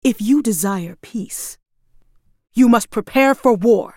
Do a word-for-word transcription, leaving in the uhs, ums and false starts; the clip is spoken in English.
If you desire peace, you must prepare for war.